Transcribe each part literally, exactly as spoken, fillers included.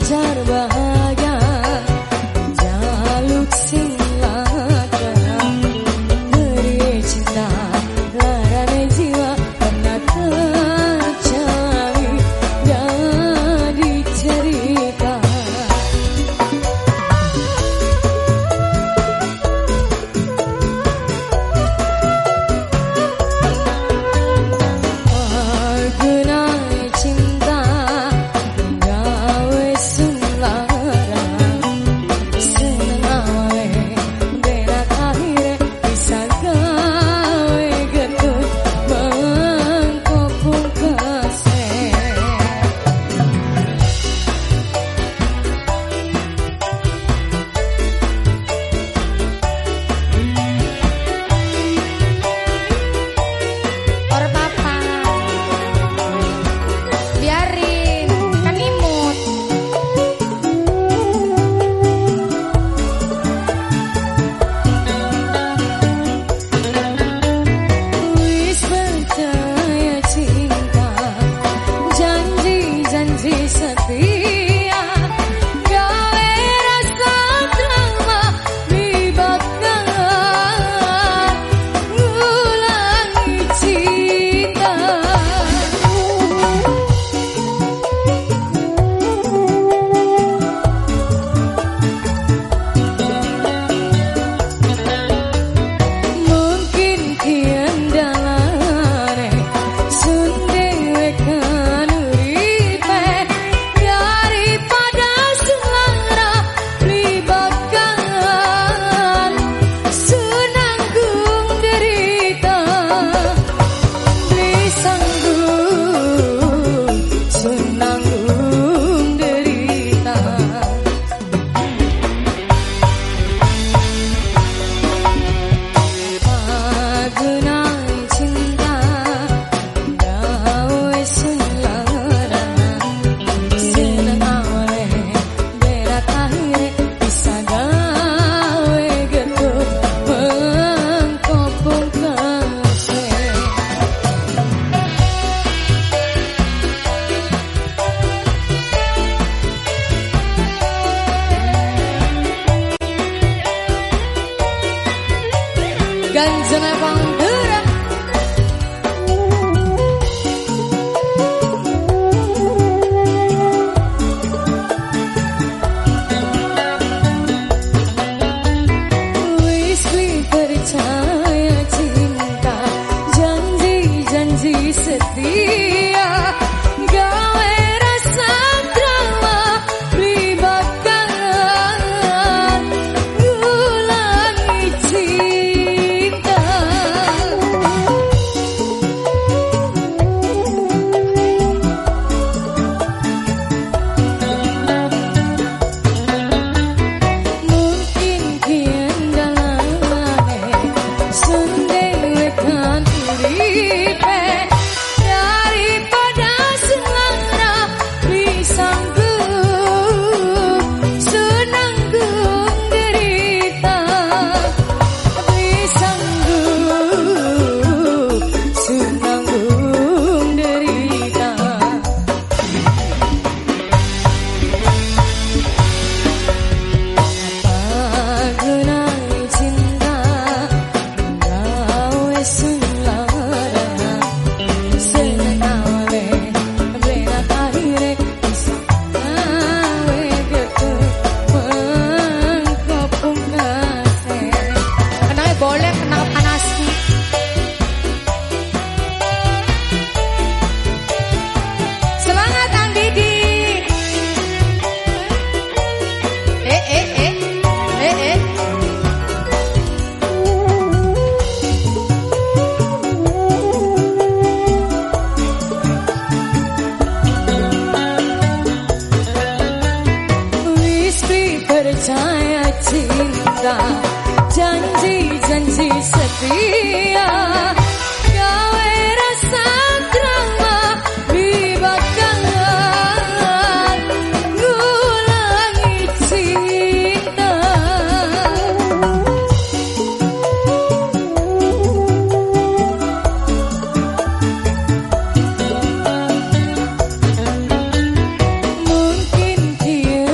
Ganjana Pantura wis percaya cinta, janji-janji setia, gawe rasa drama libatkan ngulangi cinta. Mungkin kian dalane sun dewekan uripe daripada selera disanggup senanggung derita, disanggup senanggung derita. Apa gunanya cinta gawe sulara seneng awale bena akhire bisa gawe gitu mengkopung kasih. Kenal boleh kenal panas. Semangat Kang Didi. Eh eh eh eh eh. Wis percaya cinta, janji-janji setia, gawe rasa drama libatkan ngulangi cinta. Mungkin kian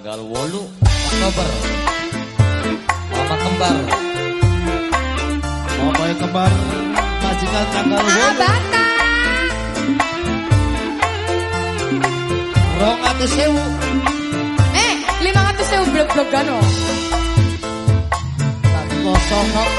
tanggal wolu Oktober. Mama kembar. Mama kembar majikan tanggal wolu. Abata. Rong atus sewu. Eh, lima ratus sewu blok-blokan oh. Tak kosong kok.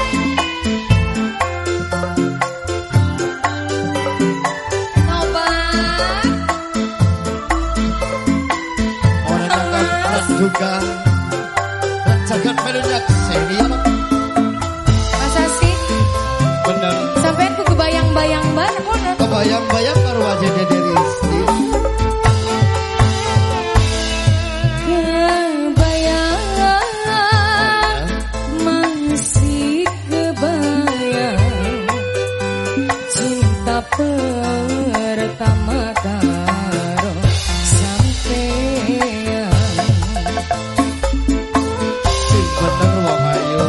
Juga jangan melunjak senior. Masa sih? Bener. Sampai aku kebayang-bayang banget. Kebayang-bayang karo wajahnya dari istri. Kebayang masih kebayang cinta pertama karo sampai. Bener wong ayu.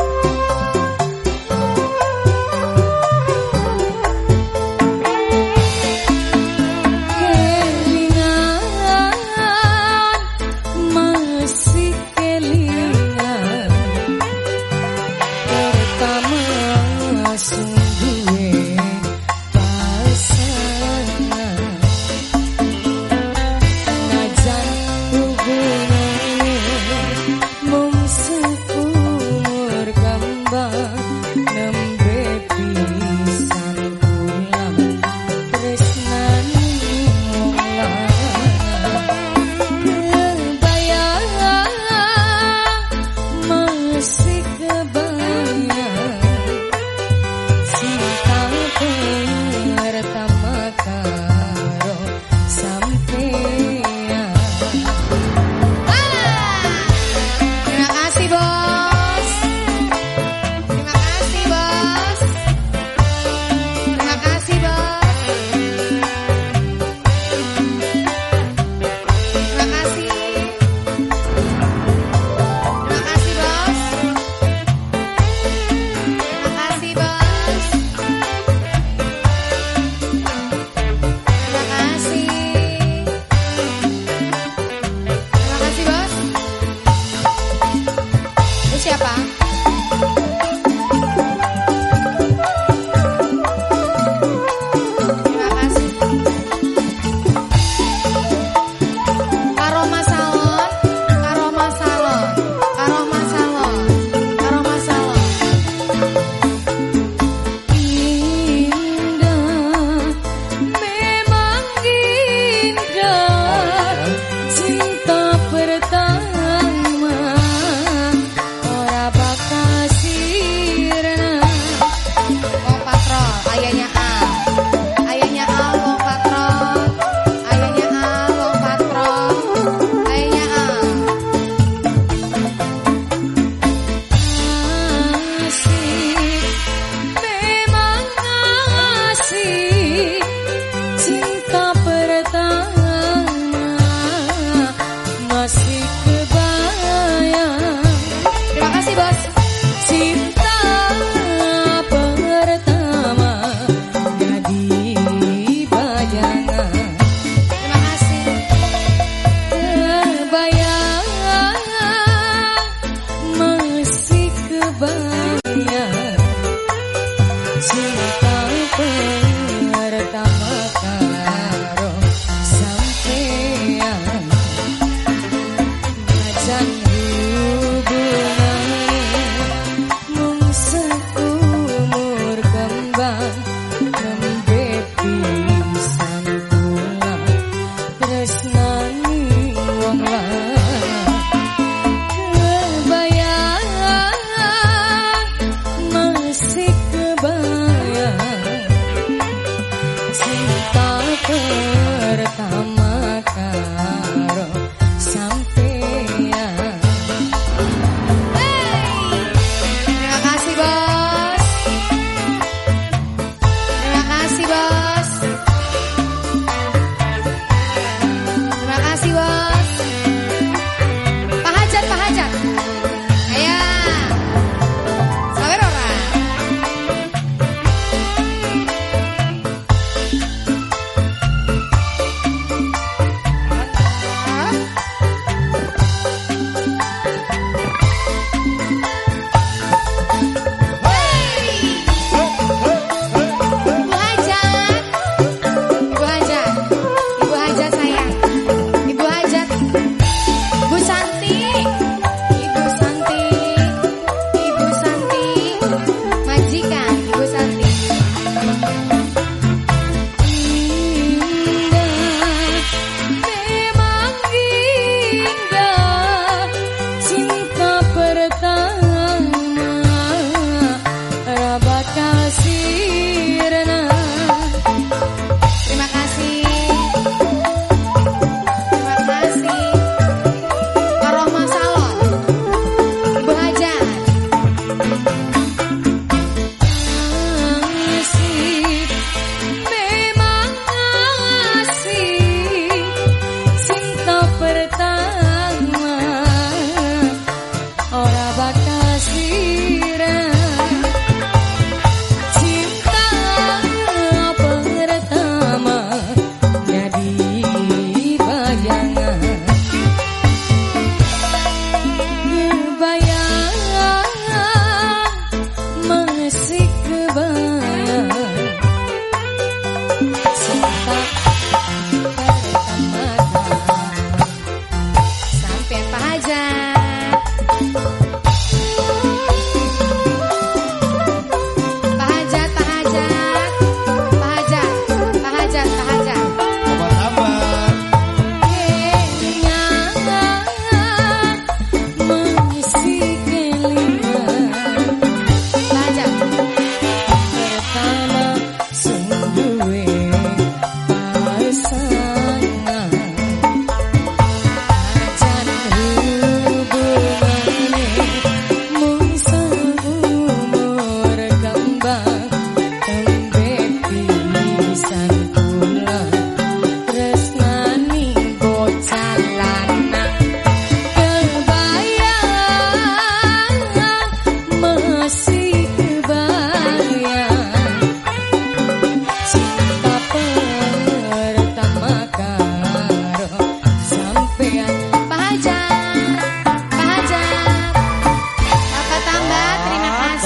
Kelingan masih kelingan pertama sungguh pasangan najan hubungan mung seumur kembang nembe pisan pulang tresnani wong lanang kebayang masih kebayang cinta pertama karo sampeyan. Terima kasih bos. Terima kasih bos. Terima kasih bos. Terima kasih. Terima kasih bos. Terima kasih bos. Terima kasih. Terima kasih bos. Itu siapa? Terima kasih. Karoma Salon, Karoma Salon, Karoma Salon, Karoma Salon. Indah, memang indah cinta pertama ora bakal sirna. Wong patrol, ayahnya A. Ayahnya A, wong patrol. Ayahnya A, wong patrol. Ayahnya A. Asik, memang asik cinta pertama masih kebayang. Terima kasih bos. Cinta pertama jadi bayangan. Terima kasih. Kebayang masih kebayang cinta pertama karo sampeyan. Najan hubungan mung seumur kembang nembe pisan pulang tresnani wong lanang kebayang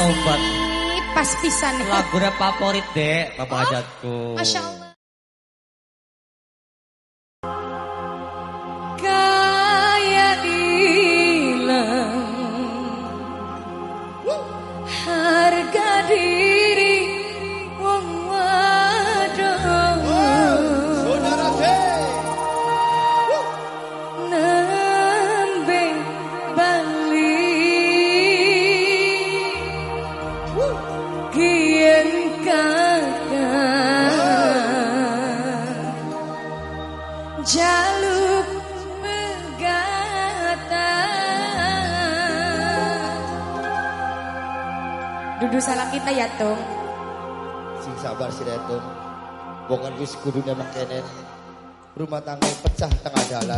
taubat. Pas pisan. Lagu favorit dek, bapak hajatku. Masya Allah. Kaya hilang harga diri wong wadon. Saudara dek. Nembe bali kien kakak jaluk megata. Dudu salah kita ya Tung. Sing sabar si Retung. Bukan wis kudunya makenen. Rumah tangga pecah tengah jalan.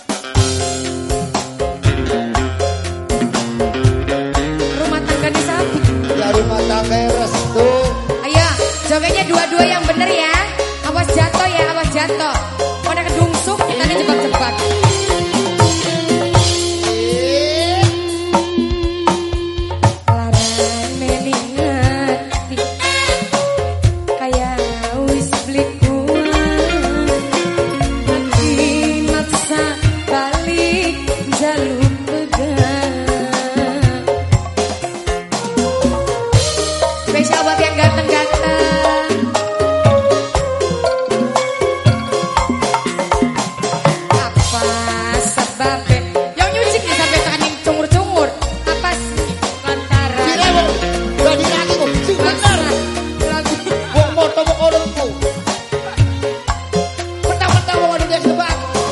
Rumah tangga di samping. Ya rumah tangga restu. Ayo, jogetnya dua-dua yang bener ya. Awas jatuh ya, awas jatuh. Pada kedungsuk, tadi jebak-jebak. Larang meningati, kayak wis beli kuat. Makin maksa balik jaluk pegang. Spesial buat yang ganteng-ganteng. Apa sebabnya? Yang nyucik nih sampai kaning cungur-cungur. Apa sih lantaran? Si Rewo, udah dirangi kok. Si bener. Wong moto wong orangku. Pertama-tama wong ada dia sebab.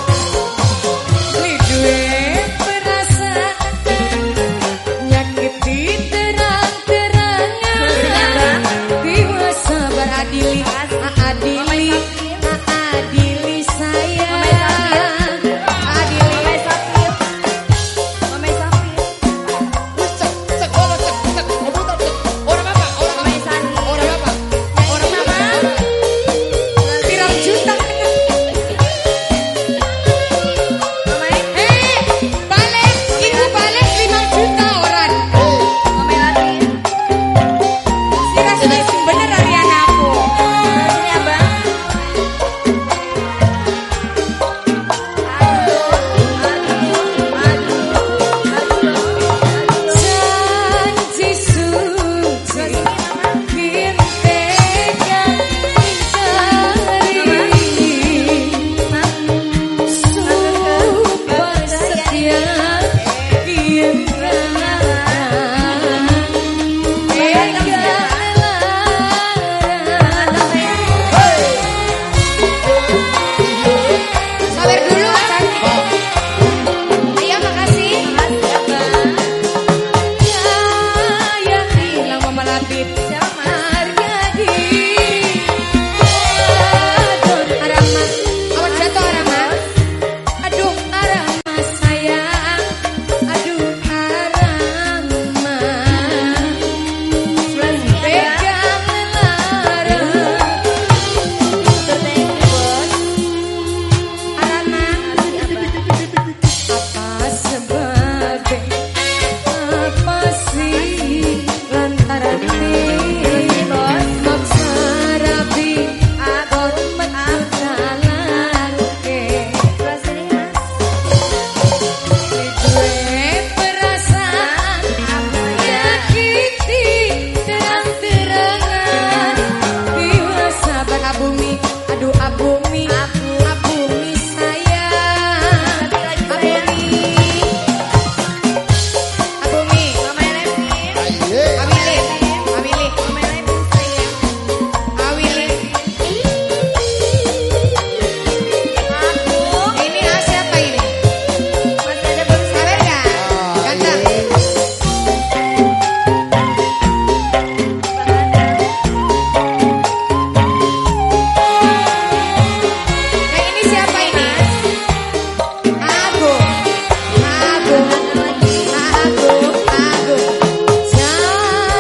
Lidue berasa nyakiti terang-terangan. Dewasa beradili, adili, adili saya. Adili. Cek, cek, orang cek, cek. Komputer cek. Orang apa? Orang apa? Orang apa? Orang mama pirang juta. Eh, balik, itu balik lima juta orang. Si rasanya bener Ariana aku. Rasanya bang. Janji suci biar pegang mencari sumpah setia biar sabar dulu cantik. Iya makasih. Kaya hilang mama lapit harga diri wadon arama. Awas jatuh arama. Aduh arama sayang. Aduh arama. Pegang larang. Arama. Apa sebabnya? Apa sih lantaran ini maksa rapi hormat jalan ke gue perasaan nyakiti terang-terangan dewasa berabumi aduh abumi abumi sayang abumi abumi Aye. Awili, awili, awili. Ini siapa ini? Masih ada belum sabar nggak? Ganteng. Yang ini siapa ini? Agung, Agung, Agung, Agung. Jangan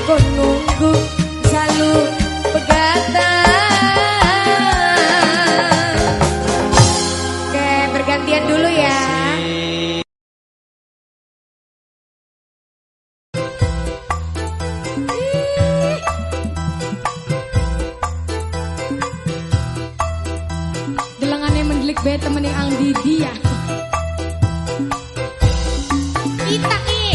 kon nunggu selalu pegatan. Oke, bergantian dulu ya. Delangannya mendelik be temening Ang Didi ya. Kita nih.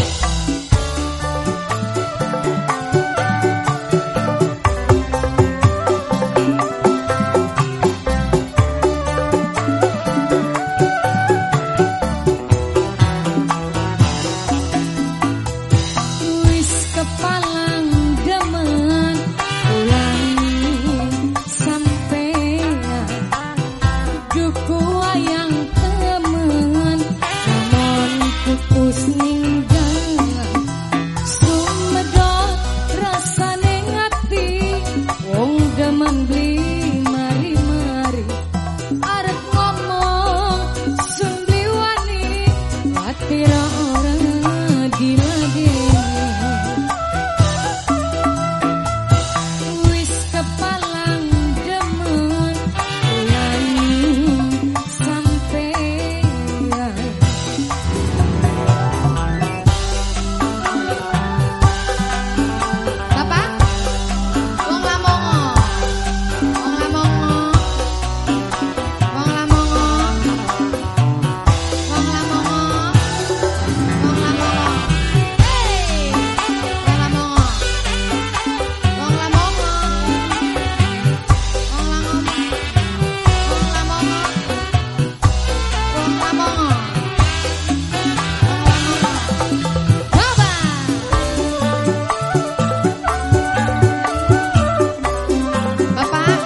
Wis kepalang demen ulangi sampean duku wayang temen namun pupus ninggal sumedot rasane ngati wong demen beli mari-mari arep ngomong sun beli wani watira orang diladeni wis kepalang demen ulangi sampean. Bapak wong lamongo wong lamongo wong lamongo wong lamongo wong lamongo hey wong lamongo wong lamongo wong lamongo wong lamongo wong lamongo Baba Bapak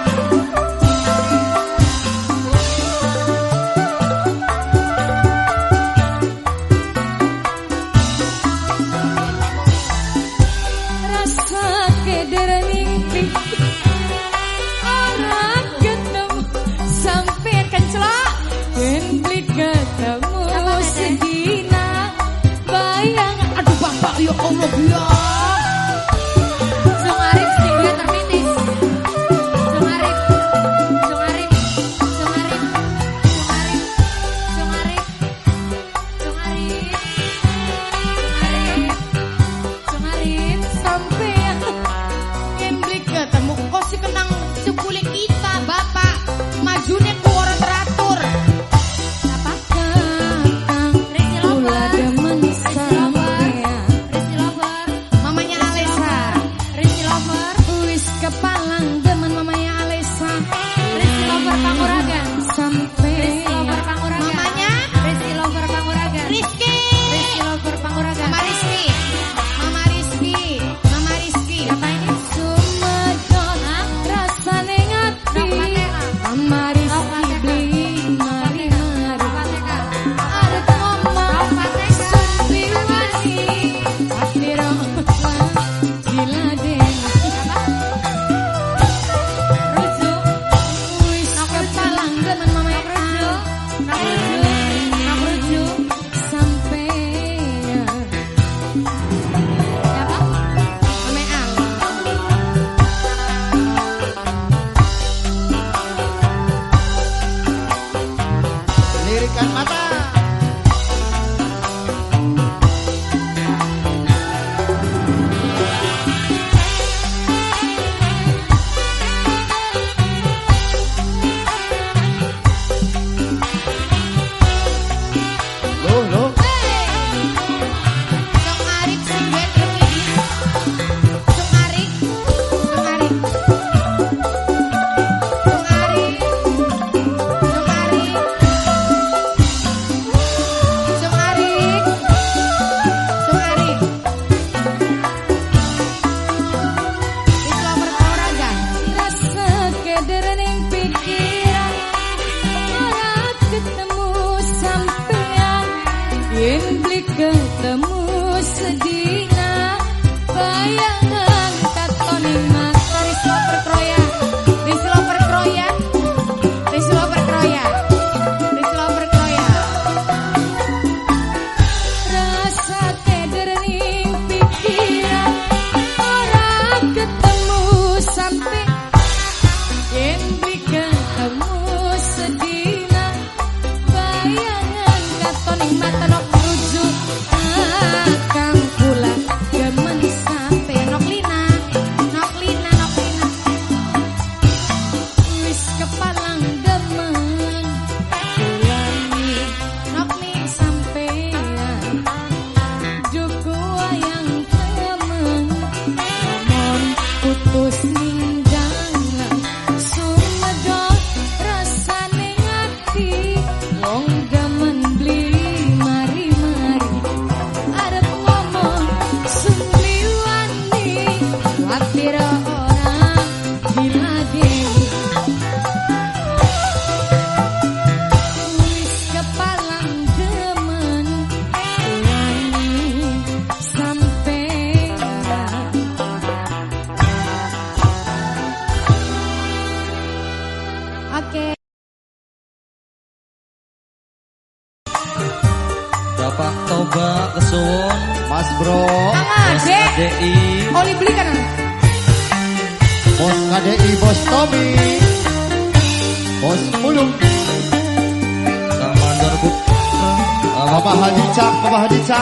rasa keder mimpi orang ketemu sampai kencelak ben beli ketemu sedina bayang aduh bapak ya Allah ya Sungarip sehingga terminis Sungarip Sungarip Sungarip Sungarip Sungarip Sungarip Sungarip Sungarip sampai yang beli ketemu kok si kenang sepulih kita bapak majunya kuara teratur apa kakang Resi kula Lover, demen Resi Lover, sampean Resi Lover. Hampir orang bila dewi wis kepalang demen wani sampean. Oke. Bapak Toba kesuwun Mas Bro, Kang Bos Ade. K D I Oli beli kan? Bos K D I, Bos Tommy, Bos Mulung, Kang Mandor Bu Bapak Haji Cak, Bapak Haji Cak,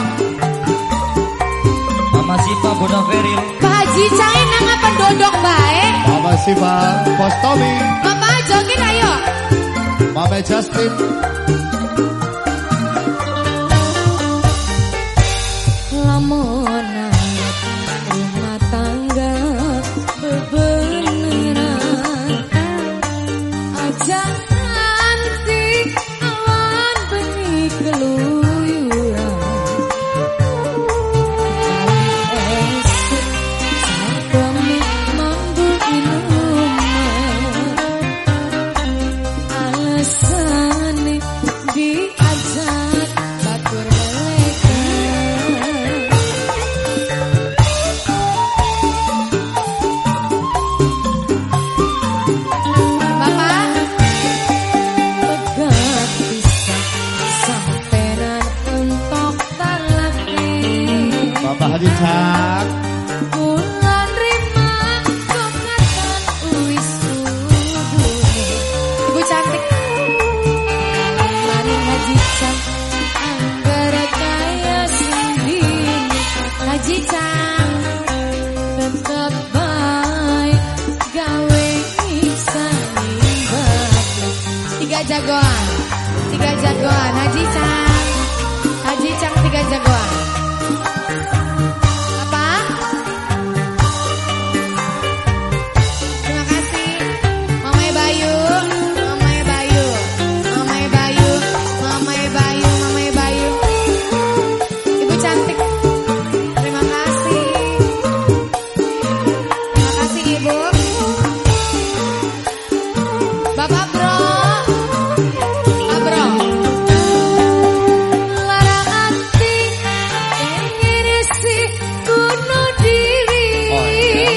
Mama Siva Bunda Feril Pak Haji Cai nang apa dodok bae? Mama Siva, Bos Tommy, Bapak joget ayo. Mama Justin, Lamunan rumah tangga bebeneran aja nanti awan benih keluyuran esok sampai mampu inuman alasan diajak batur mereka. Bapak Haji Cak, Bulan rima kokatan uwis udune. Ibu cantik maning Haji Cak anggara kaya sendiri. Haji Cak tetep baik gawe isani bakti. Tiga jagoan, tiga jagoan Haji Cak, Haji Cak tiga jagoan. Terima kasih Mamai Bayu, Mamai Bayu, Mamai Bayu, Mamai Bayu, Mamai Bayu. Ibu cantik. Terima kasih. Terima kasih Ibu. Bapak Bro. Pak Bro. Lara ati pengen isi bunuh diri. Oh, iya.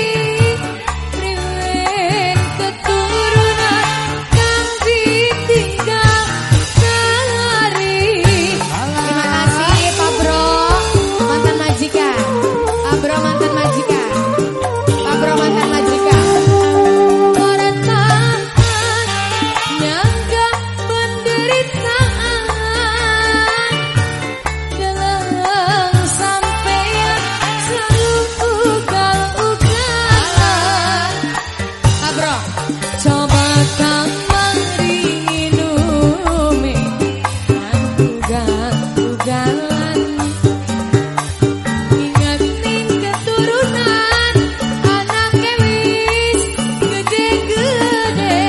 Riwen keturunan kang ditinggal sehari. Terima kasih Pak Bro, mantan majikan. Pak Bro mantan majikan. Pak Bro mantan majikan. Orang tahan nyangga penderitaan gelang sampeyan selalu ugal-ugalan. Pak Bro, coba kamari inumi ugal-ugalan. Ingat ning keturunan anake wis gede-gede.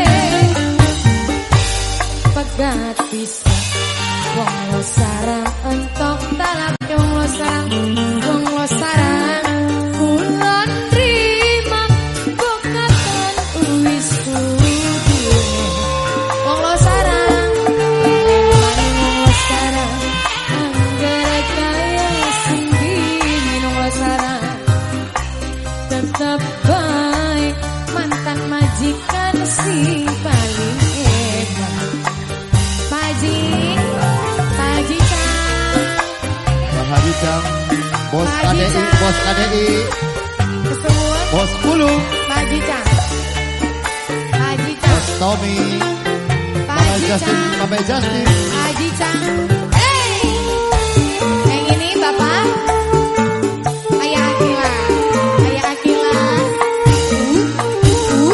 Pegat bisa wong lo sarang entok talak wong lo sarang wong lo sarang kulon rima kokatan uwis kudune wong lo sarang maning wong lo sarang anggara kaya sendiri wong lo sarang tetap baik mantan majikan si paling hebat. Pak Haji, Pak Haji Cak, Bapak Haji Cak, Bos K D I, Bos K D I, kesemua Bos Mulung, Pak Haji Cak, Pak Haji Cak, Bos Tommy, Pak Mama Haji Justin, Cak, Mama Justin, Pak Haji Cak. Hey, yang ini Bapak, Ayah Akila, Ayah Akila. Uh, uh,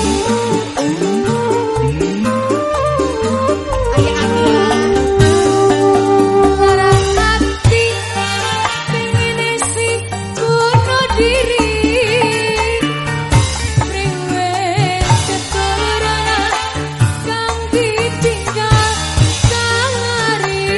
uh. Ayah Akila. Larang hati pengen isi bunuh diri. Riwen keturunan kang ditinggal sehari.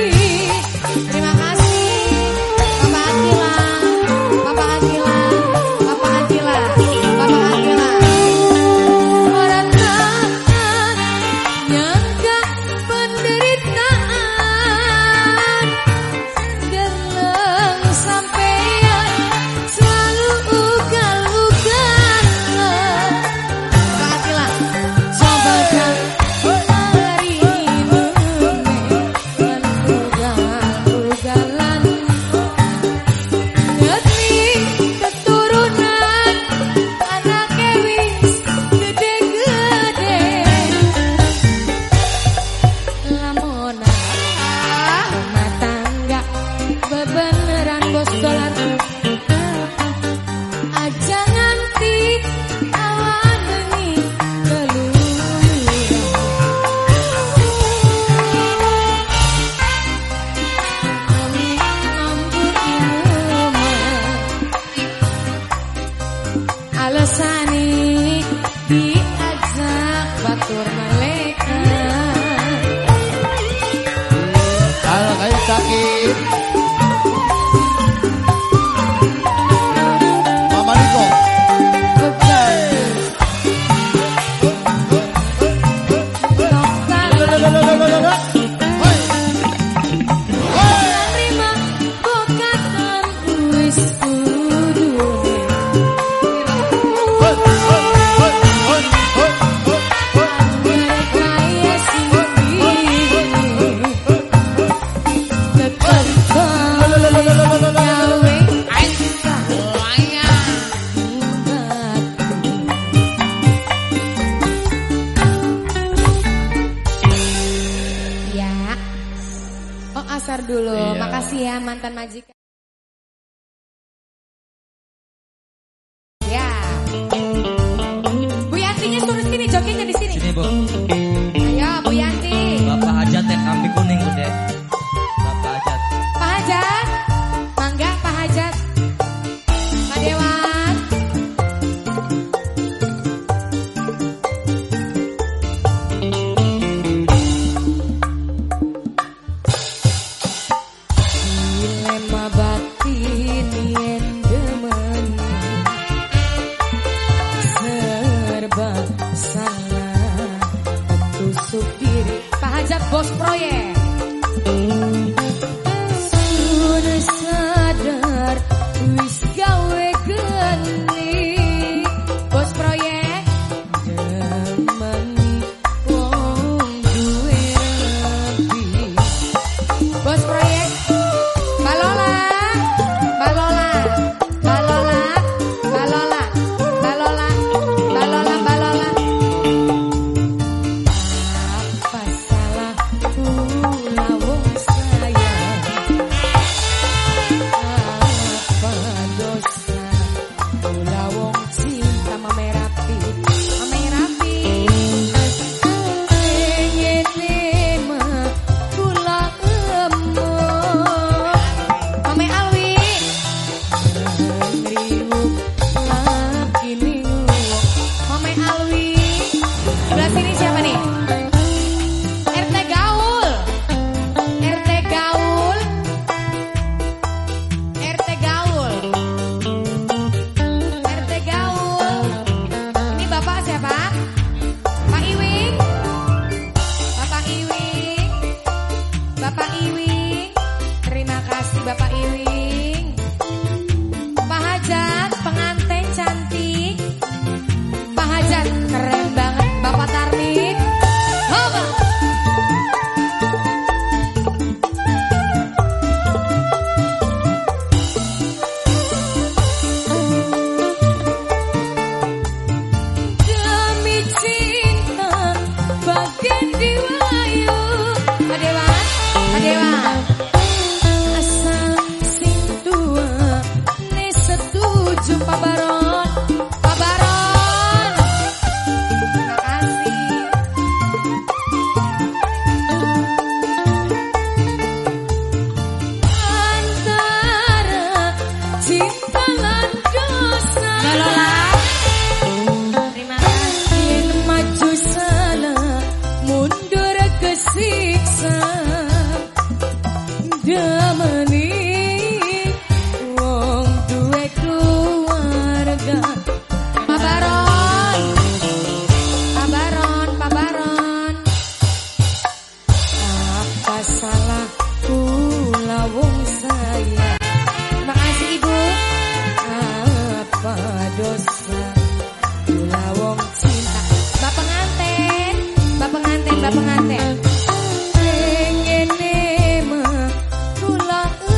Alesani diajak batur malaikat. Al kain sakit. Mama Niko. Dulu, iya. Makasih ya mantan majikan. Ya, Bu Yantinya suruh sini, jokinya di sini. Sini Bu. Ayo Bu Yanti. Bapak Hajat yang kambing kuning udah. Bapak Hajat. Pak Hajat, mangga Pak Hajat. Pak Dewan. Bos proyek sudah sadar wis gawe geni. Bos proyek demeni wong duwe lebih. Bos proyek Balola Balola Balola Balola Balola Balola Balola. Apa salah lawong saya? Apa dosa lawong cinta Mame Rapi? Mame Rapi pengen mah kula emoh. Mame Alwi ngriwuk lagi ningu. Mame Alwi sebelah sini siapa nih? R T Gaul, R T Gaul, R T Gaul, R T Gaul. Ini Bapak siapa? Pak Iwing, Bapak Iwing, Bapak Iwing. Terima kasih Bapak Iwing. Pak Hajat, pengantin cantik. Pak Hajat, keren banget. Bapak Tarmik. Hoba. Demi cinta bagian diwayu. Pak Dewan, Pak Dewan. Asal sing tua ne setuju Pak Baron, Pak Baron. Terima kasih. Antara cinta lan dosa. Balola. Terima kasih. Maju sana, mundur kesiksa. Damani wong duwe keluarga. Pak Baron, Pak Baron, Pak Baron. Apa salahku lawong saya? Terima kasih Ibu. Apa dosa lawong cinta? Mbak pengantin, Mbak pengantin, Mbak pengantin. Pengen mah kula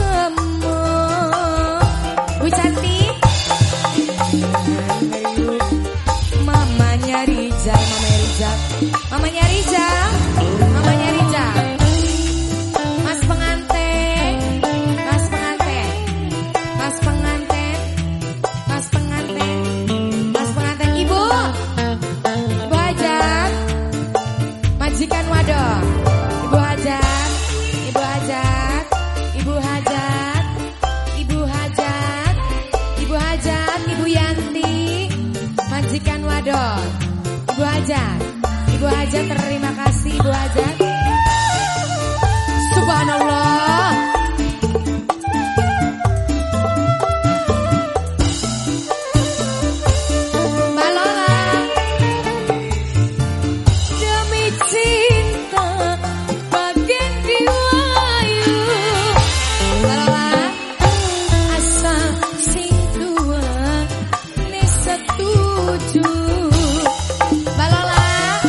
emoh. Bu cantik. Mamanya Rijal, Mama Rijal, Mamanya Rijal, Mamanya Rijal. Mas pengantin, Mas pengantin, Mas pengantin, Mas pengantin, Mas pengantin. Ibu, Ibu Hajat, majikan wadon. Ramadan. Ibu Hajat, Ibu Hajat terima kasih Ibu Hajat. Subhanallah. Mbak Lola, demi cinta bagian diwayu. Mbak Lola, asal sing tua ni setuju. Mbak Lola,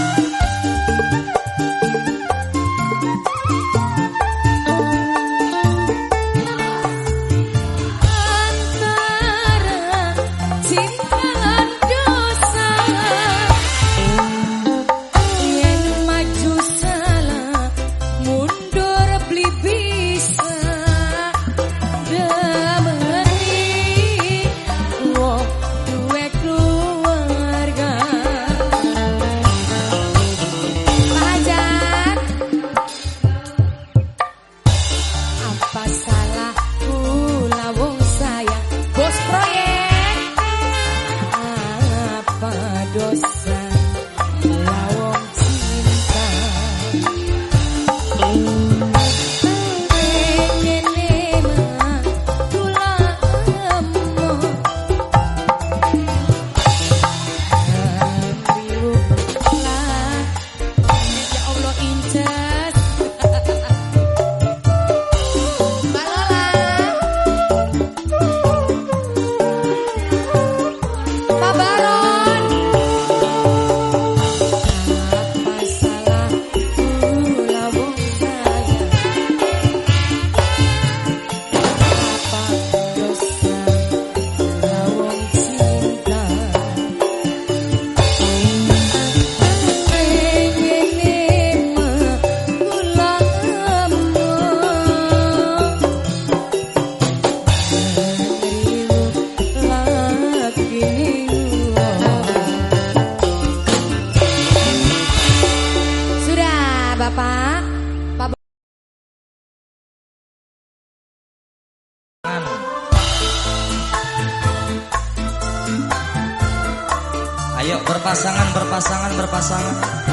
Ayo berpasangan, berpasangan, berpasangan.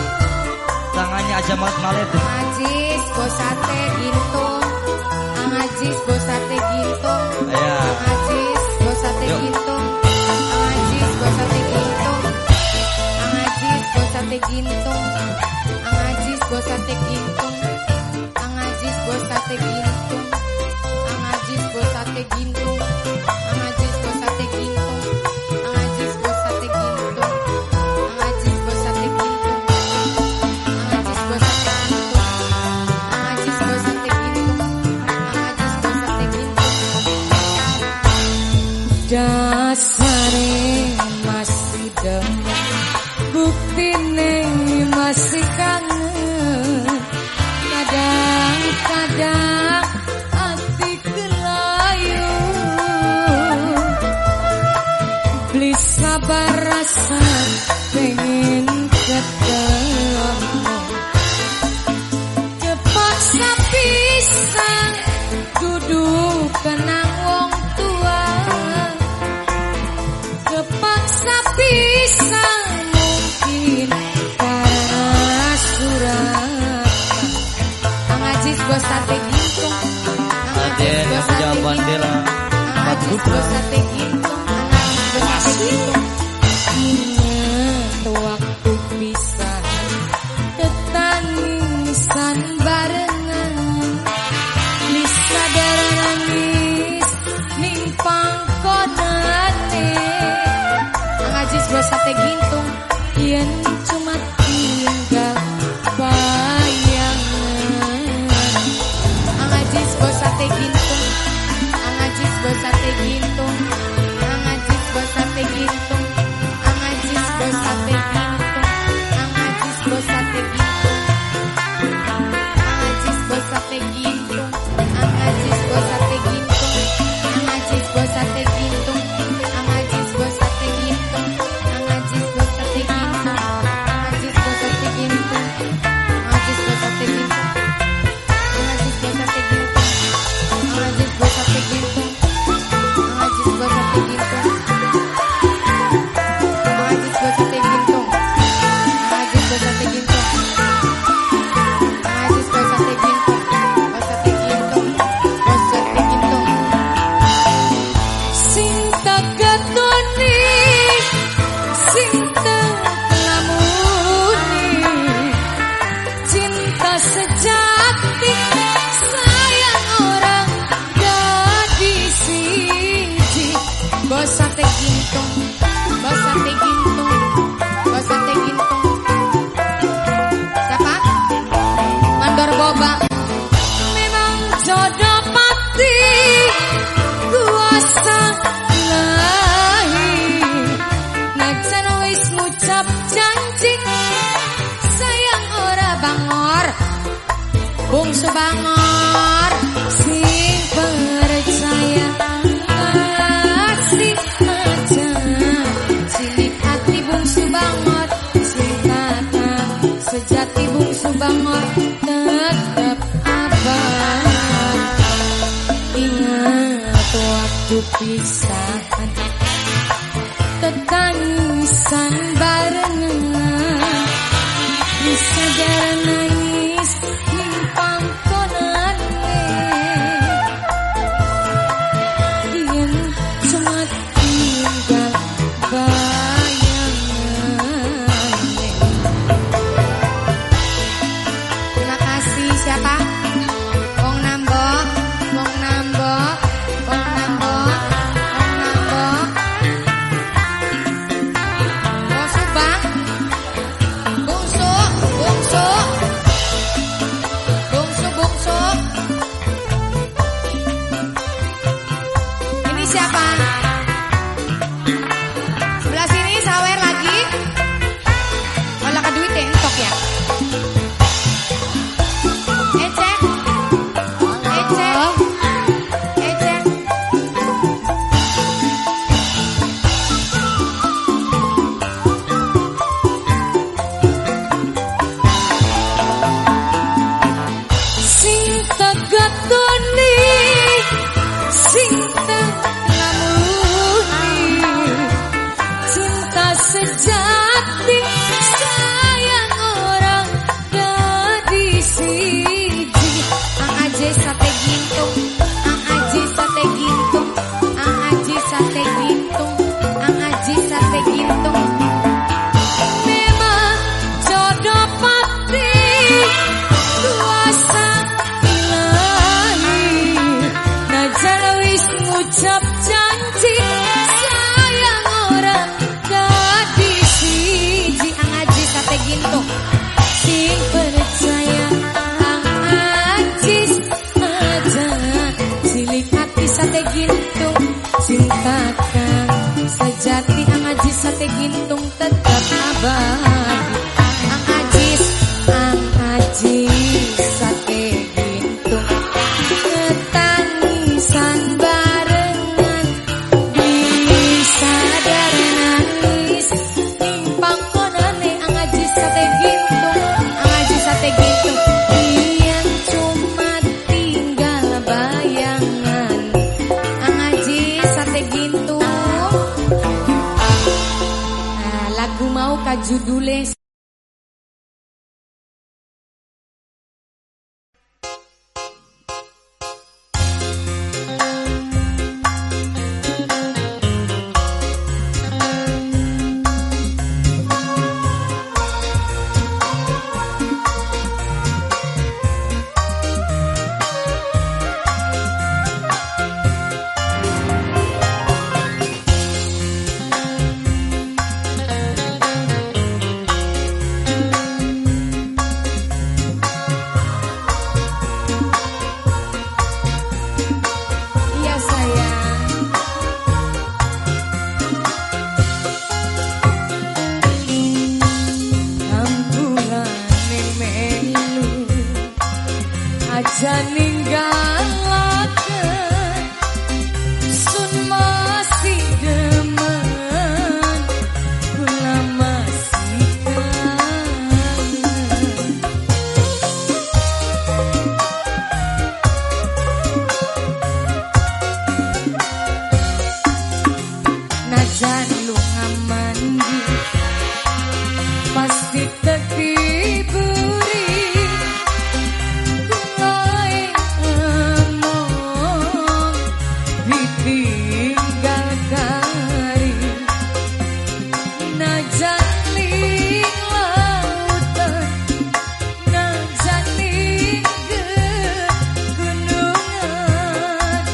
Tangannya aja malet-malet. Ajis bosate gintung. Angajis bosate gintung. Ya. Angajis bosate Yuk. gintung. Angajis bosate gintung. Angajis bosate gintung. Angajis bosate gintung. Angajis bosate gintung. Angajis bosate gintung. Angajis bosate gintung. Angajis bosate gintung. Angajis bosate gintung. Angajis bosate gintung. Angajis bosate gintung. Angajis bosate gintung. Dasare masih demen, buktine masih kangen. Kadang-kadang hati kelayu, beli sabar rasa pengen ketemu. Kepaksa pisah duduk kenang wong tua. Kepaksa pisah mungkin karena surat. Angajis bosate gintung. Angajis bosate gintung. Angajis bosate gintung. Angajis bosate gintung. Ingat waktu pisah, tetangisan barengan. Bisa darah nangis ning pangkonane. Angajis bosate gintung. Yen cuma tinggal bayangan. Angajis bosate gintung. Angajis bosate gintung. Angajis bosate gintung. Angajis bosate gintung. Angajis bosate gintung. Angajis bosate gintung. Angajis bosate gintung. Angajis bosate gintung. Angajis bosate gintung. Angajis bosate gintung. Subangor sing percaya asik aja cilik hati bungsu Bangor sing kata sejati bungsu Bangor tetap abang ingat waktu pisahan tetangisan barengan bisa jarang nangis nimpang konane yang cuma tinggal bayangan. Terima kasih siapa? Wong Nambok, Wong Nambok, Wong Nambok, Wong Nambok. Wong Subang, Bungsu, Bungsu, Bungsu, Bungsu. Ini siapa? Sebelah sini sawer lagi. Olah kaduit deh, entok ya. Ecek, ecek, ecek. Sing tegatoni, sing telamuni, cinta sejati sayang orang jadi siji. Ang aje sate gintung, ang aje sate gintung, ang aje sate gintung, ang aje sate gintung. Memang jodoh pati kuasa ilahi. Najar wis ngucap janji sayang orang jadi siji. Ang aji sate gintung sing percaya ang ajis aja cilik hati sate gintung sing kakang sejati ang ajis sate gintung tetap abadi. Ang ajis, ang ajis sate gintung ketangisan barengan bisa dari nangis nimpang konane ang ajis sate gintung, ang ajis sate gintung yang cuma tinggal bayangan. Ang ajis sate gintung. Nah, lagu mau ka judule iya sayang. Kampulane melu aja ninggalaken sun masih demen kula masih kangen. Najan lu ngamandi pasti tertiburi kulai emong ditinggal kari. Najan ling lautan, najan ling gunungan.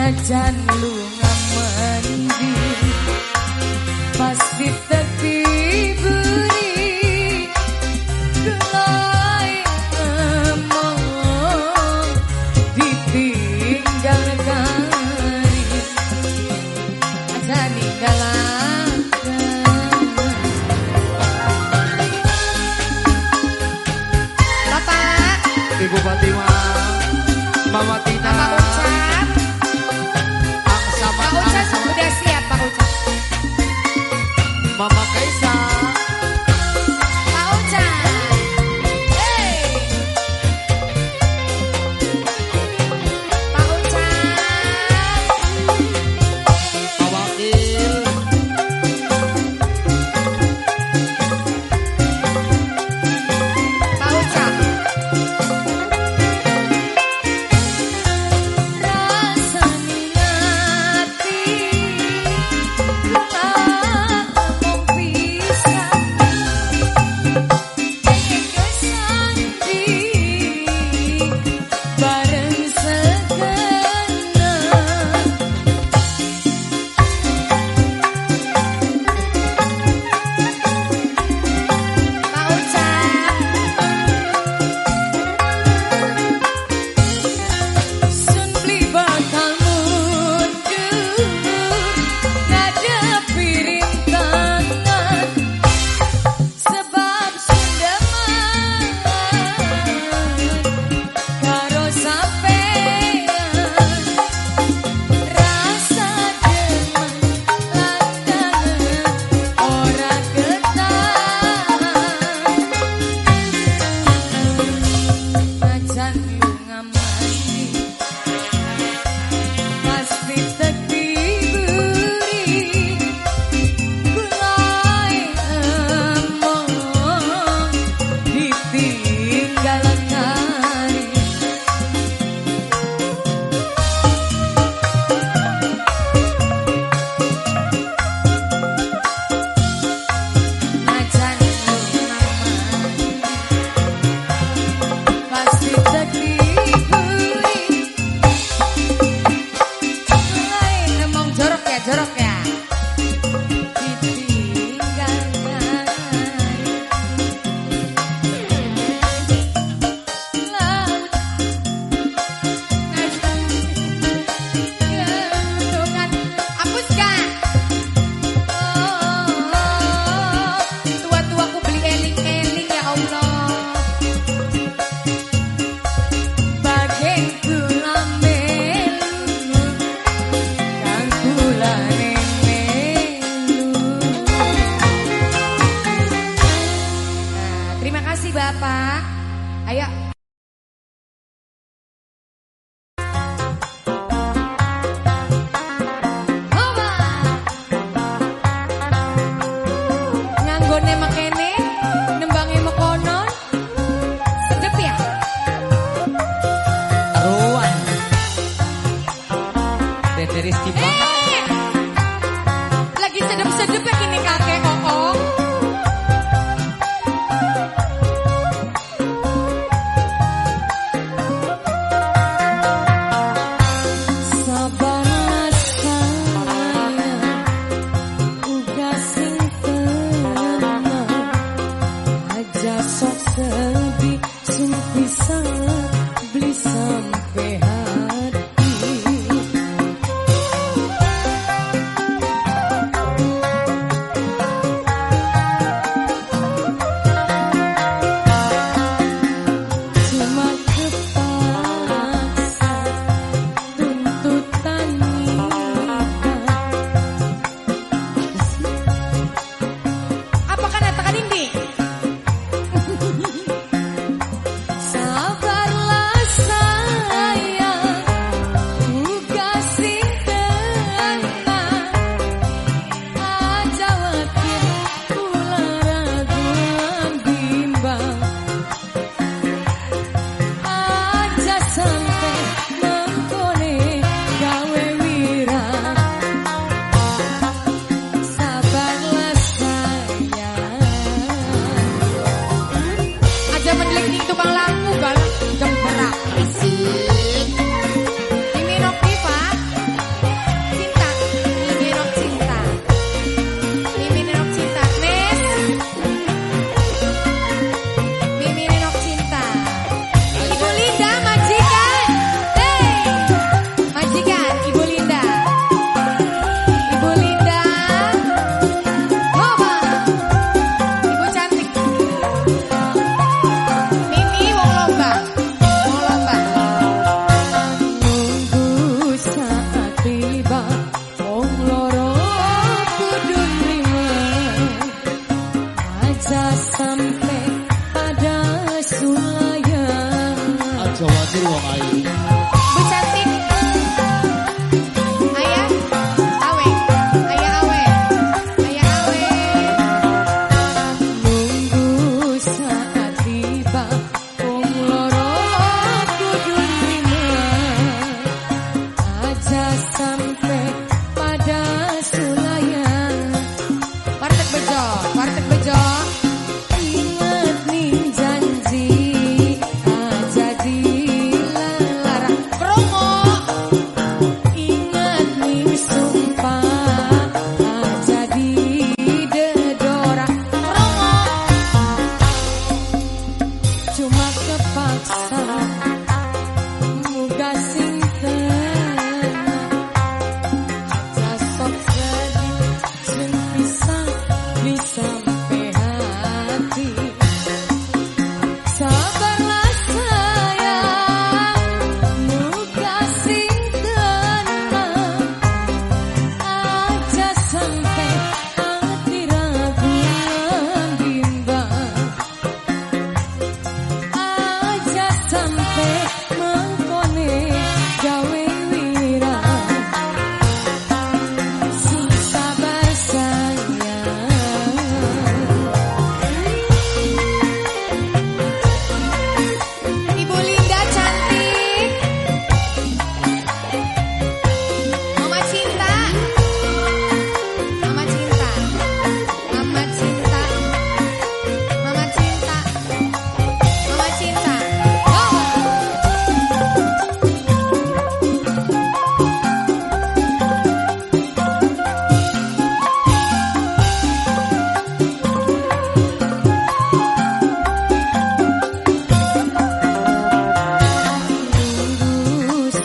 najan lunga mandi pasti tertiburi gelai emong ditinggal kari aja ninggalakan Bapak Ibu Fatima, Mama Tina, Pak Ucap Angsa Pak Ucap udah siap Pak Ucap Mama Kaisa, Pak Ucap hey. Pak Ucap Pak Wakil, Pak Ucap rasanya hati tak mau pisah tega sandi bareng segenap Pak Ucap sun beli bakal mundur ngadepi rintangan sebab sundeman karo sampean rasa demen landangan ora ketahan najan lunga mandi pasti tertiburi kulai emong ditinggal kari najan lunga mandi pasti tertiburi kulai emong jorok ya jorok ya ditinggal kari laut najan gelungan hapus gak oh tua-tuaku beli eling-eling ya Allah bagen kula melu kang kulane melu. Nah, terima kasih Bapak. Ayo. Hoba. Nganggone makene nembange mekonon sedep ya. Taruhan, Tete Rizky Pak, Eh, lagi sedep-sedep ya kini kakek Oong. Sabar sayang, uga sing tenang, aja sok sedih, sing bisa beli sampai hati.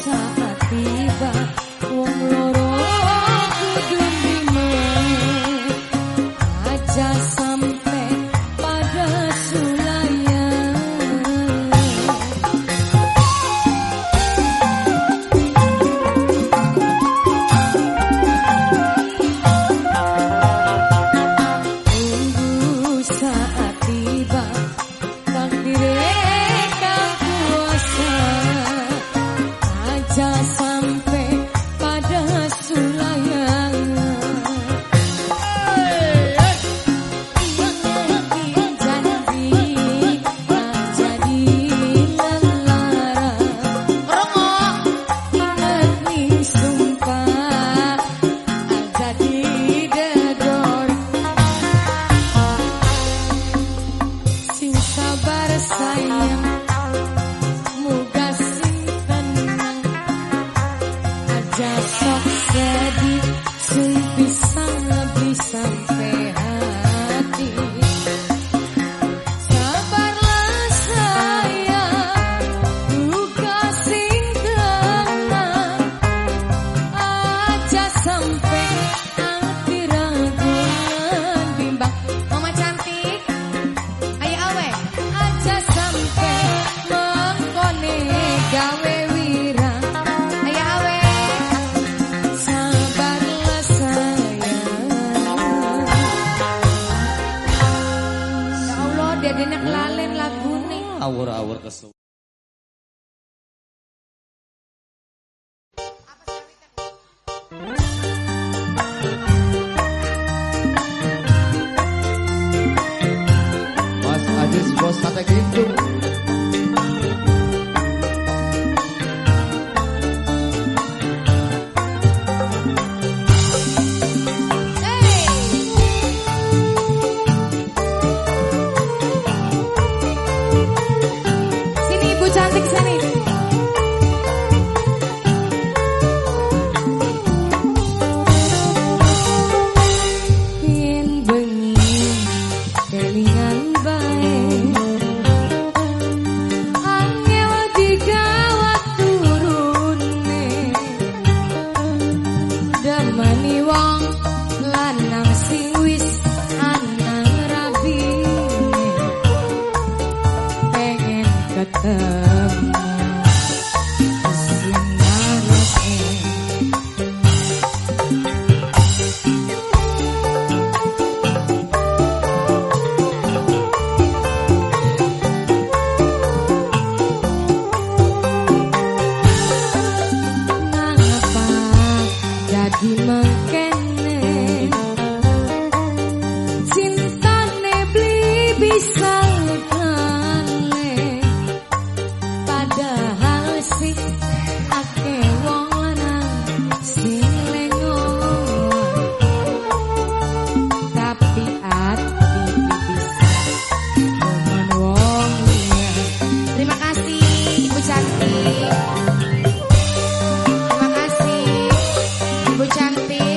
saat tiba wong loro kudu ndime aja sampai pada sulayan. Tunggu saat tiba takdir tak kuasa aja sampai pada sulayan. Janji tak jadi lelara, ingat nih sumpah jadi dedor. Sing sabar sayang, muga sing tenang, aja sok sedih, sing bisa lebih sampai hati. Sabarlah sayang, muga sing tenang, aja sampai hati raguan bimbang. Mama cantik, ayo awe, aja sampai mengkone gawe wirang. Ayo awe, sabarlah sayang. Ya Allah, dadene kelalen lagune. Awur-awur kesu. Mas Ajis bos sate gintung. Sini ibu cantik sini. Yen bengi kelingan bae, angel digawat turune, demeni wong lanang sing wis anang rabine, pengen ketemu sinarese. Nangapa jadi mengkene, cintane beli bisa kale, padahal sih ake wong lanang sing lengoan, tapi ati bisa momen wong liya. Terima kasih Ibu cantik. Terima kasih Ibu cantik.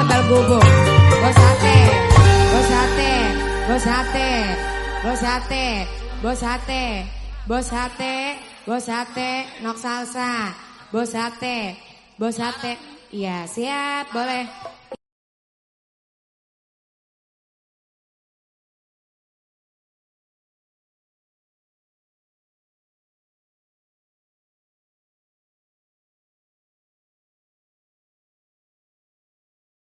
sambal gubuk. Bos sate, bos sate, bos sate, bos sate, bos sate, bos sate, bos sate, nok salsa, bos sate, bos sate. Iya siap boleh.